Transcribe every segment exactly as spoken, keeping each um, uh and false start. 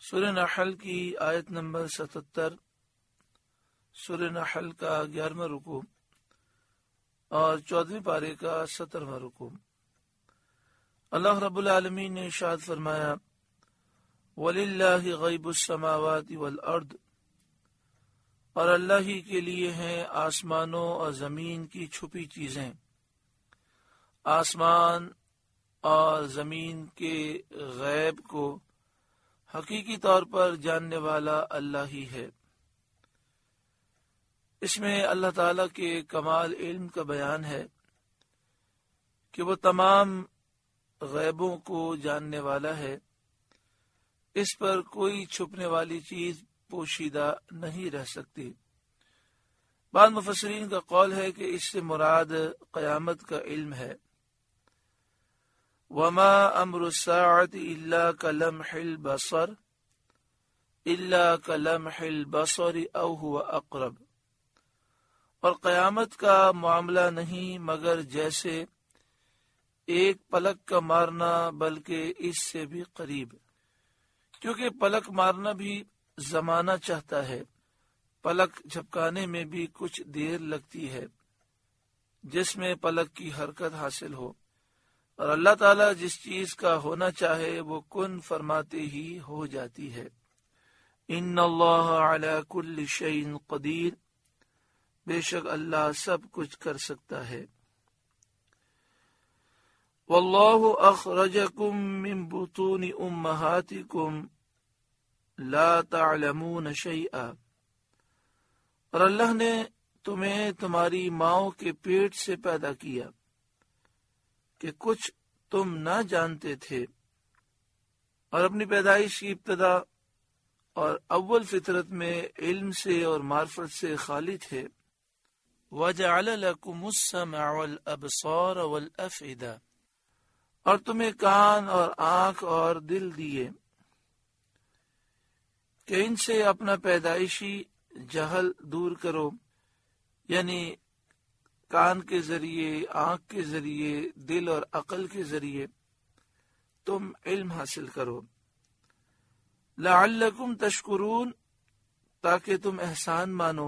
سورہ نحل کی آیت نمبر ستتر، سورہ نحل کا گیارہواں رکوع اور چودہویں پارے کا سترواں رکوع۔ اللہ رب العالمین نے ارشاد فرمایا، وَلِلَّهِ غَيْبُ السَّمَاوَاتِ وَالْأَرْضِ، اور اللہ ہی کے لیے ہیں آسمانوں اور زمین کی چھپی چیزیں۔ آسمان اور زمین کے غیب کو حقیقی طور پر جاننے والا اللہ ہی ہے۔ اس میں اللہ تعالیٰ کے کمال علم کا بیان ہے کہ وہ تمام غیبوں کو جاننے والا ہے، اس پر کوئی چھپنے والی چیز پوشیدہ نہیں رہ سکتی۔ بعض مفسرین کا قول ہے کہ اس سے مراد قیامت کا علم ہے۔ وما امر الساعۃ الا کلمح البصر الا کلمح البصر او هو اقرب، اور قیامت کا معاملہ نہیں مگر جیسے ایک پلک کا مارنا، بلکہ اس سے بھی قریب، کیونکہ پلک مارنا بھی زمانہ چاہتا ہے، پلک جھپکانے میں بھی کچھ دیر لگتی ہے، جس میں پلک کی حرکت حاصل ہو، اور اللہ تعالیٰ جس چیز کا ہونا چاہے وہ کن فرماتے ہی ہو جاتی ہے۔ ان اللہ علی کل شیء قدیر، بے شک اللہ سب کچھ کر سکتا ہے۔ واللہ اخرجکم من بطون امہاتکم لا تعلمون شیئا، اور اللہ نے تمہیں تمہاری ماؤں کے پیٹ سے پیدا کیا کہ کچھ تم نہ جانتے تھے، اور اپنی پیدائش کی ابتدا اور اول فطرت میں علم سے اور معرفت سے خالی تھے۔ وَجَعَلَ لَكُمُ السَّمْعَ وَالْأَبْصَارَ وَالْأَفْئِدَةَ، اور تمہیں کان اور آنکھ اور دل دیے کہ ان سے اپنا پیدائشی جہل دور کرو، یعنی کان کے ذریعے، آنکھ کے ذریعے، دل اور عقل کے ذریعے تم علم حاصل کرو۔ لعلکم تشکرون، تاکہ تم احسان مانو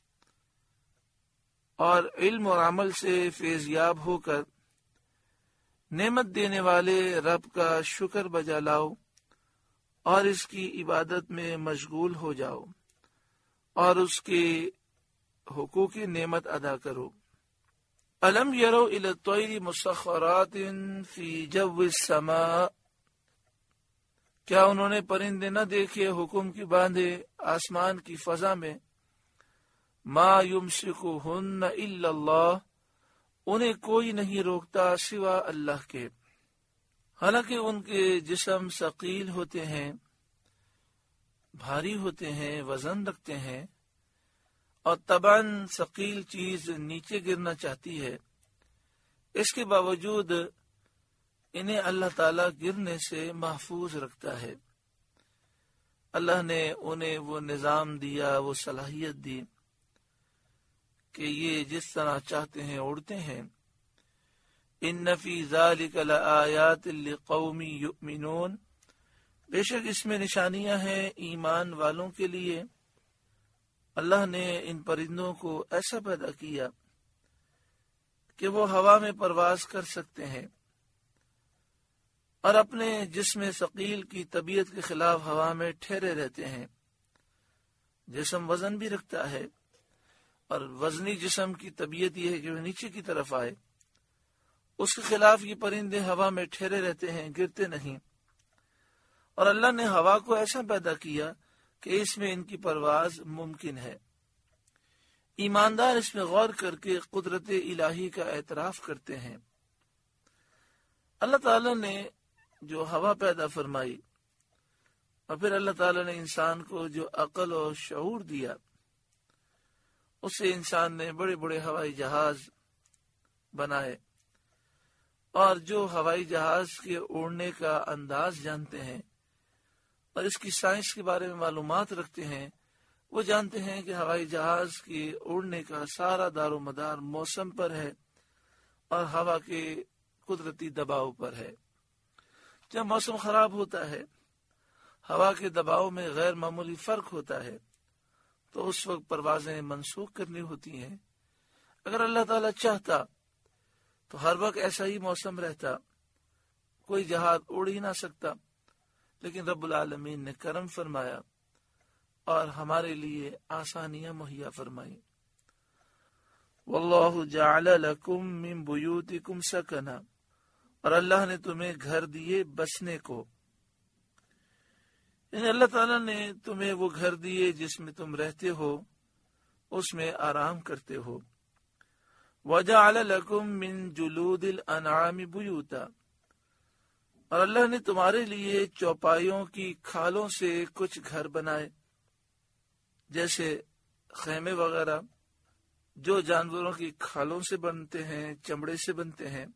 اور علم اور عمل سے فیضیاب ہو کر نعمت دینے والے رب کا شکر بجا لاؤ اور اس کی عبادت میں مشغول ہو جاؤ اور اس کے حقوق نعمت ادا کرو۔ الم یروا الی الطیر مسخرات فی جو السماء، کیا انہوں نے پرندے نہ دیکھے حکم کی باندھے آسمان کی فضا میں؟ ما یمسکہن الا اللہ، انہیں کوئی نہیں روکتا سوا اللہ کے، حالانکہ ان کے جسم ثقیل ہوتے ہیں، بھاری ہوتے ہیں، وزن رکھتے ہیں، اور طبعاً ثقیل چیز نیچے گرنا چاہتی ہے، اس کے باوجود انہیں اللہ تعالیٰ گرنے سے محفوظ رکھتا ہے۔ اللہ نے انہیں وہ نظام دیا، وہ صلاحیت دی کہ یہ جس طرح چاہتے ہیں اڑتے ہیں۔ ان فی ذلک لآیات لقوم یؤمنون، بے شک اس میں نشانیاں ہیں ایمان والوں کے لیے۔ اللہ نے ان پرندوں کو ایسا پیدا کیا کہ وہ ہوا میں پرواز کر سکتے ہیں اور اپنے جسم ثقیل کی طبیعت کے خلاف ہوا میں ٹھہرے رہتے ہیں۔ جسم وزن بھی رکھتا ہے، اور وزنی جسم کی طبیعت یہ ہے کہ وہ نیچے کی طرف آئے، اس کے خلاف یہ پرندے ہوا میں ٹھہرے رہتے ہیں، گرتے نہیں۔ اور اللہ نے ہوا کو ایسا پیدا کیا کہ اس میں ان کی پرواز ممکن ہے۔ ایماندار اس میں غور کر کے قدرت الہی کا اعتراف کرتے ہیں۔ اللہ تعالیٰ نے جو ہوا پیدا فرمائی، اور پھر اللہ تعالیٰ نے انسان کو جو عقل اور شعور دیا، اس سے انسان نے بڑے بڑے ہوائی جہاز بنائے، اور جو ہوائی جہاز کے اڑنے کا انداز جانتے ہیں اور اس کی سائنس کے بارے میں معلومات رکھتے ہیں، وہ جانتے ہیں کہ ہوائی جہاز کے اڑنے کا سارا دار و مدار موسم پر ہے اور ہوا کے قدرتی دباؤ پر ہے۔ جب موسم خراب ہوتا ہے، ہوا کے دباؤ میں غیر معمولی فرق ہوتا ہے تو اس وقت پروازیں منسوخ کرنی ہوتی ہیں۔ اگر اللہ تعالیٰ چاہتا تو ہر وقت ایسا ہی موسم رہتا، کوئی جہاز اڑ ہی نہ سکتا، لیکن رب العالمین نے کرم فرمایا اور ہمارے لیے آسانیاں مہیا فرمائی۔ واللہ جعل لکم من بیوتکم سکنا، اور اللہ نے تمہیں گھر دیے بسنے کو، یعنی اللہ تعالیٰ نے تمہیں وہ گھر دیے جس میں تم رہتے ہو، اس میں آرام کرتے ہو۔ وجعل لکم من جلود الانعام بیوتا، اور اللہ نے تمہارے لیے چوپایوں کی کھالوں سے کچھ گھر بنائے، جیسے خیمے وغیرہ جو جانوروں کی کھالوں سے بنتے ہیں، چمڑے سے بنتے ہیں۔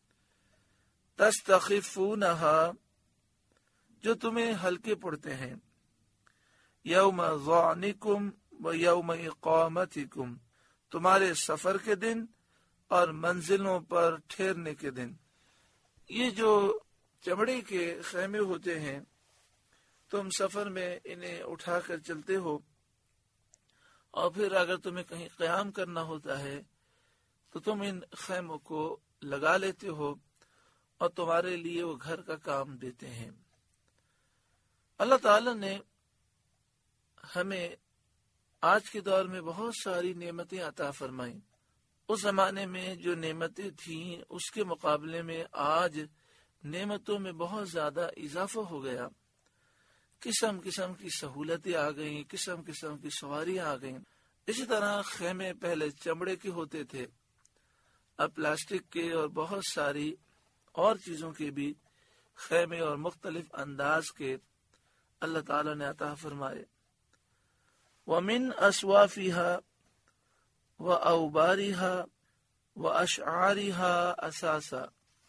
تستخفونہا، جو تمہیں ہلکے پڑتے ہیں، یوم ظعنکم و یوم اقامتکم، تمہارے سفر کے دن اور منزلوں پر ٹھہرنے کے دن۔ یہ جو چمڑے کے خیمے ہوتے ہیں، تم سفر میں انہیں اٹھا کر چلتے ہو، اور پھر اگر تمہیں کہیں قیام کرنا ہوتا ہے تو تم ان خیموں کو لگا لیتے ہو اور تمہارے لیے وہ گھر کا کام دیتے ہیں۔ اللہ تعالی نے ہمیں آج کے دور میں بہت ساری نعمتیں عطا فرمائیں۔ اس زمانے میں جو نعمتیں تھیں اس کے مقابلے میں آج نعمتوں میں بہت زیادہ اضافہ ہو گیا۔ قسم قسم کی سہولتیں آ گئیں، قسم قسم کی سواریاں آ گئیں۔ اسی طرح خیمے پہلے چمڑے کے ہوتے تھے، اب پلاسٹک کے اور بہت ساری اور چیزوں کے بھی خیمے اور مختلف انداز کے اللہ تعالی نے عطا فرمائے۔ وَمِنْ أَصْوَافِهَا وَأَوْبَارِهَا وَأَشْعَارِهَا أَسَاسًا،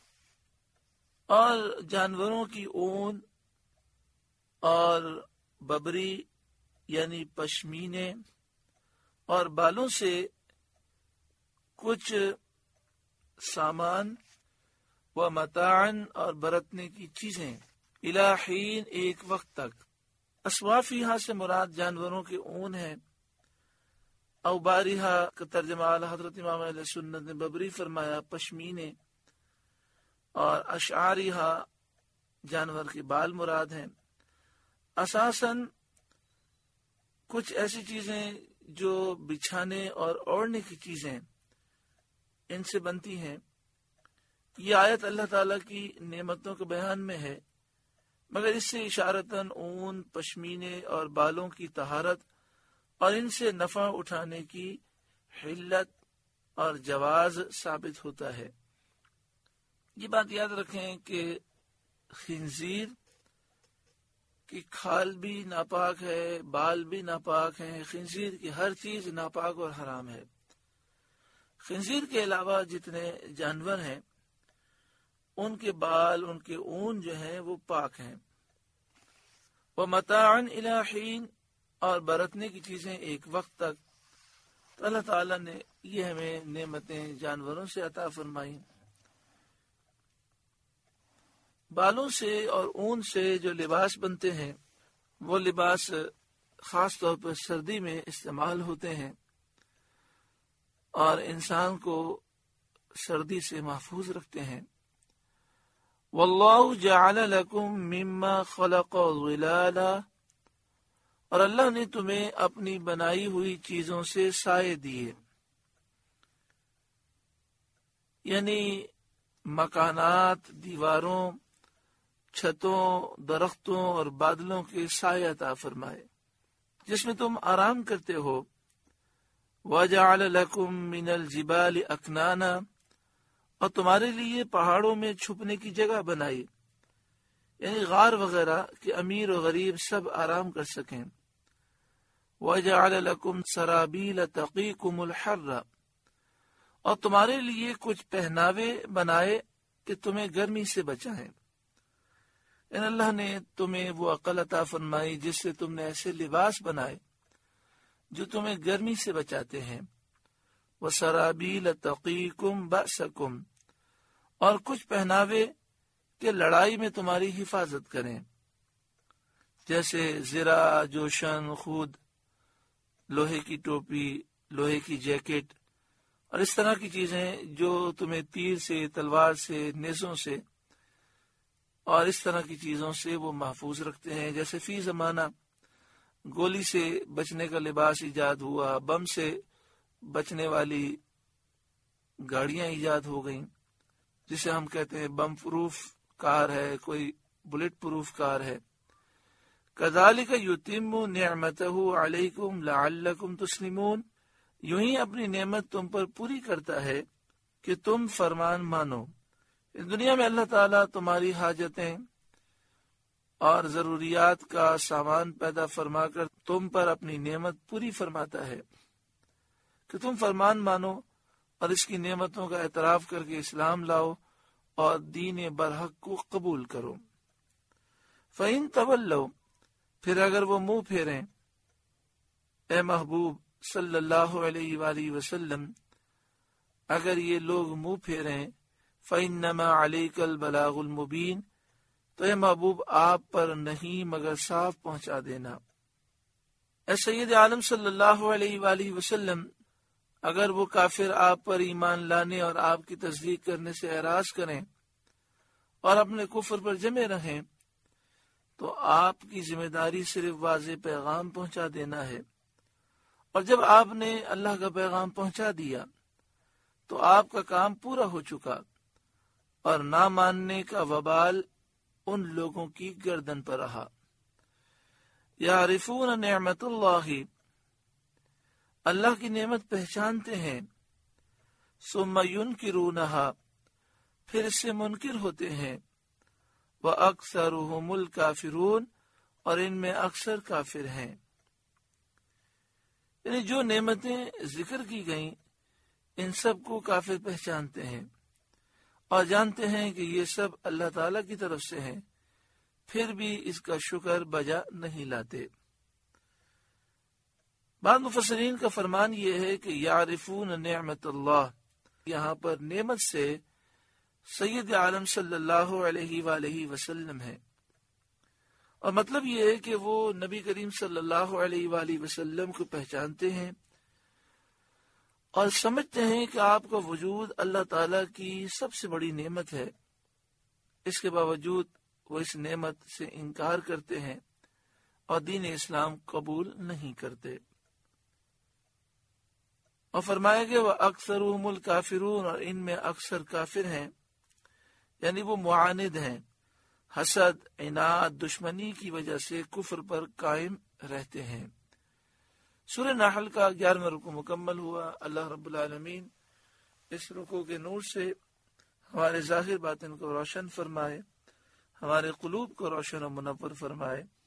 اور جانوروں کی اون اور ببری یعنی پشمینے اور بالوں سے کچھ سامان، و متاعن اور برتنے کی چیزیں، الی حین ایک وقت تک۔ اسوافیہا سے مراد جانوروں کی اون ہے۔ اوباریہا کا ترجمہ اعلی حضرت امام اہل سنت نے ببری فرمایا، پشمینے، اور اشعاریہا جانور کے بال مراد ہیں۔ اساساً کچھ ایسی چیزیں جو بچھانے اور اوڑھنے کی چیزیں ان سے بنتی ہیں۔ یہ آیت اللہ تعالیٰ کی نعمتوں کے بیان میں ہے، مگر اس سے اشارتاً اون، پشمینے اور بالوں کی طہارت اور ان سے نفع اٹھانے کی حلت اور جواز ثابت ہوتا ہے۔ یہ بات یاد رکھیں کہ خنزیر کی کھال بھی ناپاک ہے، بال بھی ناپاک ہیں، خنزیر کی ہر چیز ناپاک اور حرام ہے۔ خنزیر کے علاوہ جتنے جانور ہیں ان کے بال، ان کے اون جو ہیں وہ پاک ہیں۔ وَمَتَاعًا إِلَىٰ حِينٍ، اور برتنے کی چیزیں ایک وقت تک۔ تو اللہ تعالیٰ نے یہ ہمیں نعمتیں جانوروں سے عطا فرمائیں۔ بالوں سے اور اون سے جو لباس بنتے ہیں وہ لباس خاص طور پر سردی میں استعمال ہوتے ہیں اور انسان کو سردی سے محفوظ رکھتے ہیں۔ واللہ جعل لکم مما خلق ظلالا، اور اللہ نے تمہیں اپنی بنائی ہوئی چیزوں سے سائے دیے، یعنی مکانات، دیواروں، چھتوں، درختوں اور بادلوں کے سائے عطا فرمائے جس میں تم آرام کرتے ہو۔ وَجَعَلَ لَكُم مِّنَ الْجِبَالِ أَكْنَانًا، اور تمہارے لیے پہاڑوں میں چھپنے کی جگہ بنائی، یعنی غار وغیرہ کہ امیر و غریب سب آرام کر سکیں۔ وَجَعَلَ لَكُمْ سَرَابِيلَ تَقِيكُمُ الْحَرَّ، اور تمہارے لیے کچھ پہناوے بنائے کہ تمہیں گرمی سے بچائیں۔ ان اللہ نے تمہیں وہ عقل عطا فرمائی جس سے تم نے ایسے لباس بنائے جو تمہیں گرمی سے بچاتے ہیں۔ وَسَرَابِيلَ تَقِيكُمْ بَأْسَكُمْ، اور کچھ پہناوے کہ لڑائی میں تمہاری حفاظت کریں۔ جیسے زرہ، جوشن، خود، لوہے کی ٹوپی، لوہے کی جیکٹ اور اس طرح کی چیزیں جو تمہیں تیر سے، تلوار سے، نیزوں سے اور اس طرح کی چیزوں سے وہ محفوظ رکھتے ہیں. جیسے فی زمانہ گولی سے بچنے کا لباس ایجاد ہوا، بم سے بچنے والی گاڑیاں ایجاد ہو گئیں جسے ہم کہتے ہیں بم پروف کار ہے، کوئی بلٹ پروف کار ہے. کذالک یتم نعمتہ علیکم لعلکم تسلمون، یوں ہی اپنی نعمت تم پر پوری کرتا ہے کہ تم فرمان مانو. اس دنیا میں اللہ تعالیٰ تمہاری حاجتیں اور ضروریات کا سامان پیدا فرما کر تم پر اپنی نعمت پوری فرماتا ہے کہ تم فرمان مانو اور اس کی نعمتوں کا اعتراف کر کے اسلام لاؤ اور دین برحق کو قبول کرو. فَإِن تَوَلَّوْا، پھر اگر وہ منہ پھیریں، اے محبوب صلی اللہ علیہ وآلہ وسلم، اگر یہ لوگ منہ پھیریں، فَإِنَّمَا عَلَيْكَ الْبَلَاغُ الْمُبِينُ، تو اے محبوب آپ پر نہیں مگر صاف پہنچا دینا. اے سید عالم صلی اللہ علیہ وآلہ وسلم، اگر وہ کافر آپ پر ایمان لانے اور آپ کی تصدیق کرنے سے اعراض کریں اور اپنے کفر پر جمے رہیں تو آپ کی ذمہ داری صرف واضح پیغام پہنچا دینا ہے، اور جب آپ نے اللہ کا پیغام پہنچا دیا تو آپ کا کام پورا ہو چکا اور نہ ماننے کا وبال ان لوگوں کی گردن پر رہا. یعرفون نعمت اللہ، اللہ کی نعمت پہچانتے ہیں، ثم ینکرونہا، پھر اس سے منکر ہوتے ہیں، وَأَكْثَرُهُمُ الْكَافِرُونَ، اور ان میں اکثر کافر ہیں. یعنی جو نعمتیں ذکر کی گئیں ان سب کو کافر پہچانتے ہیں اور جانتے ہیں کہ یہ سب اللہ تعالی کی طرف سے ہیں، پھر بھی اس کا شکر بجا نہیں لاتے. بعض مفسرین کا فرمان یہ ہے کہ یعرفون نعمت اللہ، یہاں پر نعمت سے سید عالم صلی اللہ علیہ وآلہ وسلم ہے، اور مطلب یہ ہے کہ وہ نبی کریم صلی اللہ علیہ وآلہ وسلم کو پہچانتے ہیں اور سمجھتے ہیں کہ آپ کا وجود اللہ تعالی کی سب سے بڑی نعمت ہے. اس کے باوجود وہ اس نعمت سے انکار کرتے ہیں اور دین اسلام قبول نہیں کرتے. اور فرمایا کہ وہ اکثرهم الکافرون، اور ان میں اکثر کافر ہیں، یعنی وہ معاند ہیں، حسد، عناد، دشمنی کی وجہ سے کفر پر قائم رہتے ہیں. سورہ نحل کا گیارہواں رکوع مکمل ہوا. اللہ رب العالمین اس رکوع کے نور سے ہمارے ظاہر باطن کو روشن فرمائے، ہمارے قلوب کو روشن و منور فرمائے.